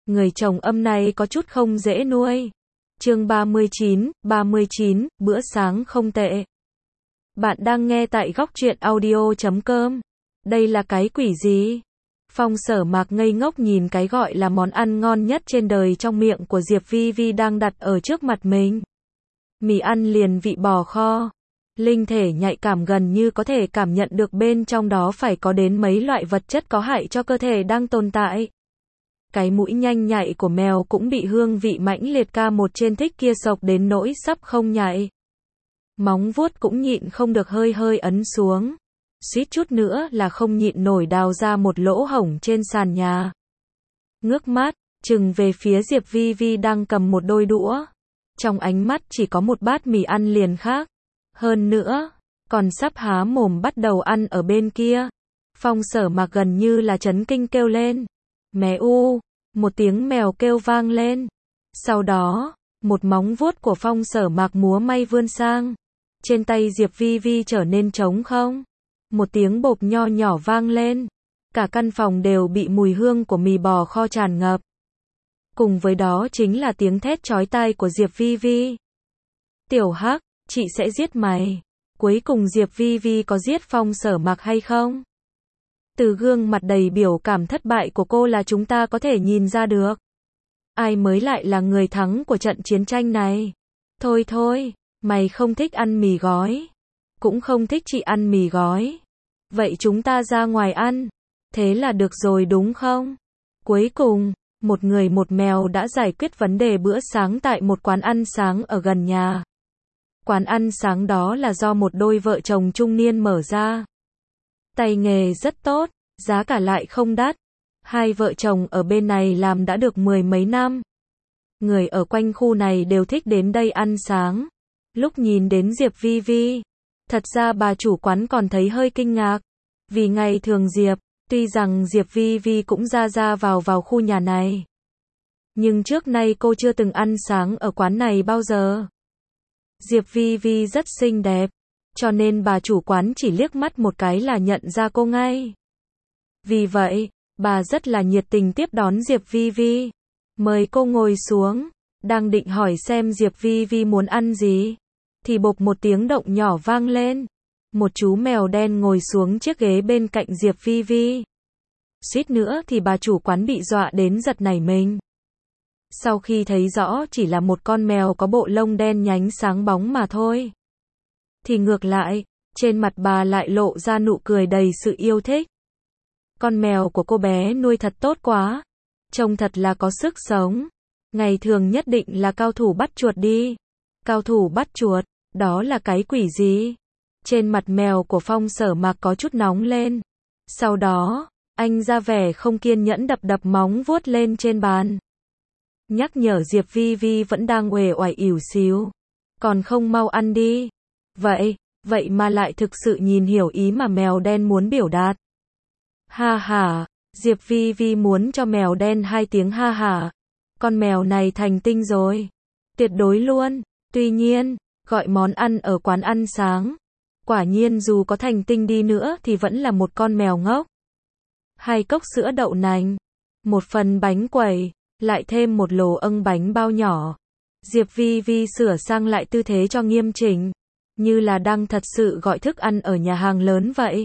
Người chồng âm này có chút không dễ nuôi. Chương 39, bữa sáng không tệ. Bạn đang nghe tại góc truyện audio.com. Đây là cái quỷ gì? Phong Sở Mạc ngây ngốc nhìn cái gọi là món ăn ngon nhất trên đời trong miệng của Diệp Vi Vi đang đặt ở trước mặt mình. Mì ăn liền vị bò kho. Linh thể nhạy cảm gần như có thể cảm nhận được bên trong đó phải có đến mấy loại vật chất có hại cho cơ thể đang tồn tại. Cái mũi nhanh nhạy của mèo cũng bị hương vị mãnh liệt ca một trên thích kia sộc đến nỗi sắp không nhạy. Móng vuốt cũng nhịn không được hơi hơi ấn xuống. Suýt chút nữa là không nhịn nổi đào ra một lỗ hổng trên sàn nhà. Ngước mắt, chừng về phía Diệp Vi Vi đang cầm một đôi đũa. Trong ánh mắt chỉ có một bát mì ăn liền khác. Hơn nữa, còn sắp há mồm bắt đầu ăn ở bên kia. Phong Sở Mạc gần như là chấn kinh kêu lên. Mé u, một tiếng mèo kêu vang lên. Sau đó, một móng vuốt của Phong Sở Mạc múa may vươn sang. Trên tay Diệp Vi Vi trở nên trống không. Một tiếng bộp nho nhỏ vang lên. Cả căn phòng đều bị mùi hương của mì bò kho tràn ngập. Cùng với đó chính là tiếng thét chói tai của Diệp Vi Vi. Tiểu Hắc, chị sẽ giết mày. Cuối cùng Diệp Vi Vi có giết Phong Sở Mạc hay không? Từ gương mặt đầy biểu cảm thất bại của cô là chúng ta có thể nhìn ra được. Ai mới lại là người thắng của trận chiến tranh này? Thôi thôi, mày không thích ăn mì gói. Cũng không thích chị ăn mì gói. Vậy chúng ta ra ngoài ăn. Thế là được rồi đúng không? Cuối cùng, một người một mèo đã giải quyết vấn đề bữa sáng tại một quán ăn sáng ở gần nhà. Quán ăn sáng đó là do một đôi vợ chồng trung niên mở ra. Tay nghề rất tốt, giá cả lại không đắt. Hai vợ chồng ở bên này làm đã được 10 mấy năm. Người ở quanh khu này đều thích đến đây ăn sáng. Lúc nhìn đến Diệp Vi Vi, thật ra bà chủ quán còn thấy hơi kinh ngạc. Vì ngày thường tuy rằng Diệp Vi Vi cũng ra vào khu nhà này. Nhưng trước nay cô chưa từng ăn sáng ở quán này bao giờ. Diệp Vi Vi rất xinh đẹp, cho nên bà chủ quán chỉ liếc mắt một cái là nhận ra cô ngay. Vì vậy, bà rất là nhiệt tình tiếp đón Diệp Vi Vi. Mời cô ngồi xuống, đang định hỏi xem Diệp Vi Vi muốn ăn gì. Thì bộp một tiếng động nhỏ vang lên. Một chú mèo đen ngồi xuống chiếc ghế bên cạnh Diệp Vi Vi. Suýt nữa thì bà chủ quán bị dọa đến giật nảy mình. Sau khi thấy rõ chỉ là một con mèo có bộ lông đen nhánh sáng bóng mà thôi. Thì ngược lại, trên mặt bà lại lộ ra nụ cười đầy sự yêu thích. Con mèo của cô bé nuôi thật tốt quá. Trông thật là có sức sống. Ngày thường nhất định là cao thủ bắt chuột đi. Cao thủ bắt chuột, đó là cái quỷ gì? Trên mặt mèo của Phong Sở Mạc có chút nóng lên. Sau đó, anh ra vẻ không kiên nhẫn đập móng vuốt lên trên bàn. Nhắc nhở Diệp Vi Vi vẫn đang uể oải ỉu xìu. Còn không mau ăn đi. Vậy mà lại thực sự nhìn hiểu ý mà mèo đen muốn biểu đạt. Ha ha, Diệp Vi Vi muốn cho mèo đen 2 tiếng ha ha. Con mèo này thành tinh rồi. Tuyệt đối luôn. Tuy nhiên, gọi món ăn ở quán ăn sáng. Quả nhiên dù có thành tinh đi nữa thì vẫn là một con mèo ngốc. 2 cốc sữa đậu nành. 1 phần bánh quẩy. Lại thêm một lồ âng bánh bao nhỏ. Diệp Vi Vi sửa sang lại tư thế cho nghiêm chỉnh. Như là đang thật sự gọi thức ăn ở nhà hàng lớn vậy.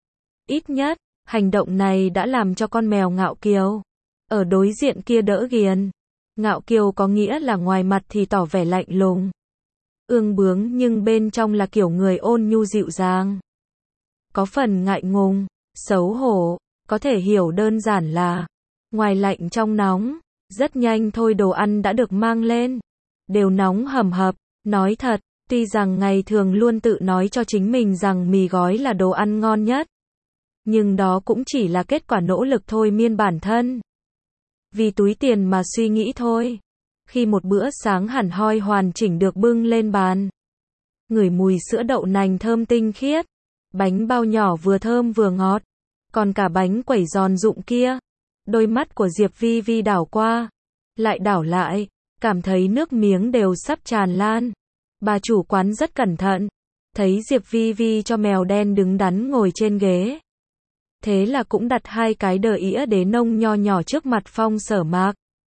Ít nhất, hành động này đã làm cho con mèo Ngạo Kiều ở đối diện kia đỡ ghiền. Ngạo Kiều có nghĩa là ngoài mặt thì tỏ vẻ lạnh lùng, ương bướng nhưng bên trong là kiểu người ôn nhu dịu dàng. Có phần ngại ngùng, xấu hổ, có thể hiểu đơn giản là ngoài lạnh trong nóng. Rất nhanh thôi đồ ăn đã được mang lên. Đều nóng hầm hập. Nói thật, tuy rằng ngày thường luôn tự nói cho chính mình rằng mì gói là đồ ăn ngon nhất. Nhưng đó cũng chỉ là kết quả nỗ lực thôi miên bản thân. Vì túi tiền mà suy nghĩ thôi. Khi một bữa sáng hẳn hoi hoàn chỉnh được bưng lên bàn. Ngửi mùi sữa đậu nành thơm tinh khiết. Bánh bao nhỏ vừa thơm vừa ngọt. Còn cả bánh quẩy giòn rụm kia. Đôi mắt của Diệp Vi Vi đảo qua, lại đảo lại, cảm thấy nước miếng đều sắp tràn lan. Bà chủ quán rất cẩn thận, thấy Diệp Vi Vi cho mèo đen đứng đắn ngồi trên ghế. Thế là cũng đặt 2 cái đờ ĩa đế nông nho nhỏ trước mặt Phong Sở Mạc.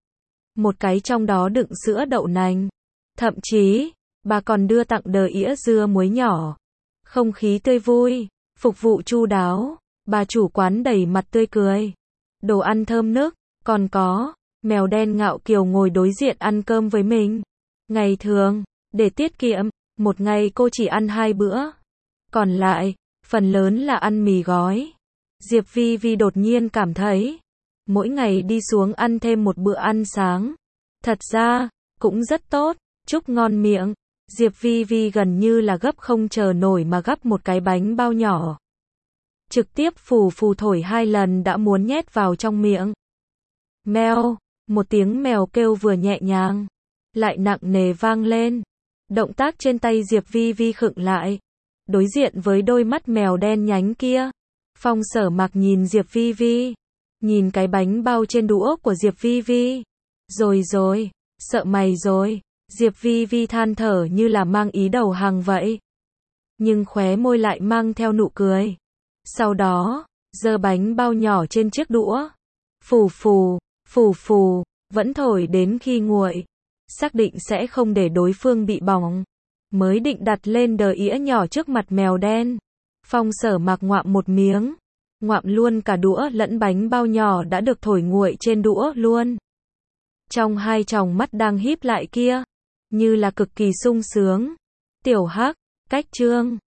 một cái trong đó đựng sữa đậu nành. Thậm chí, bà còn đưa tặng đờ ĩa dưa muối nhỏ. Không khí tươi vui, phục vụ chu đáo, bà chủ quán đầy mặt tươi cười. Đồ ăn thơm nức, còn có mèo đen ngạo kiều ngồi đối diện ăn cơm với mình. Ngày thường, để tiết kiệm, một ngày cô chỉ ăn 2 bữa. Còn lại, phần lớn là ăn mì gói. Diệp Vi Vi đột nhiên cảm thấy, mỗi ngày đi xuống ăn thêm một bữa ăn sáng. Thật ra, cũng rất tốt, chúc ngon miệng. Diệp Vi Vi gần như là gấp không chờ nổi mà gắp một cái bánh bao nhỏ. Trực tiếp phù phù thổi 2 lần đã muốn nhét vào trong miệng. Mèo, một tiếng mèo kêu vừa nhẹ nhàng, lại nặng nề vang lên. Động tác trên tay Diệp Vi Vi khựng lại. Đối diện với đôi mắt mèo đen nhánh kia, Phong Sở Mạc nhìn Diệp Vi Vi, nhìn cái bánh bao trên đũa của Diệp Vi Vi. Rồi, sợ mày rồi. Diệp Vi Vi than thở như là mang ý đầu hàng vậy. Nhưng khóe môi lại mang theo nụ cười. Sau đó, giơ bánh bao nhỏ trên chiếc đũa. Phù phù, vẫn thổi đến khi nguội. Xác định sẽ không để đối phương bị bỏng. Mới định đặt lên đờ ĩa nhỏ trước mặt mèo đen. Phong Sở Mạc ngoạm một miếng. Ngoạm luôn cả đũa lẫn bánh bao nhỏ đã được thổi nguội trên đũa luôn. Trong hai tròng mắt đang híp lại kia, như là cực kỳ sung sướng. Tiểu Hắc, cách chương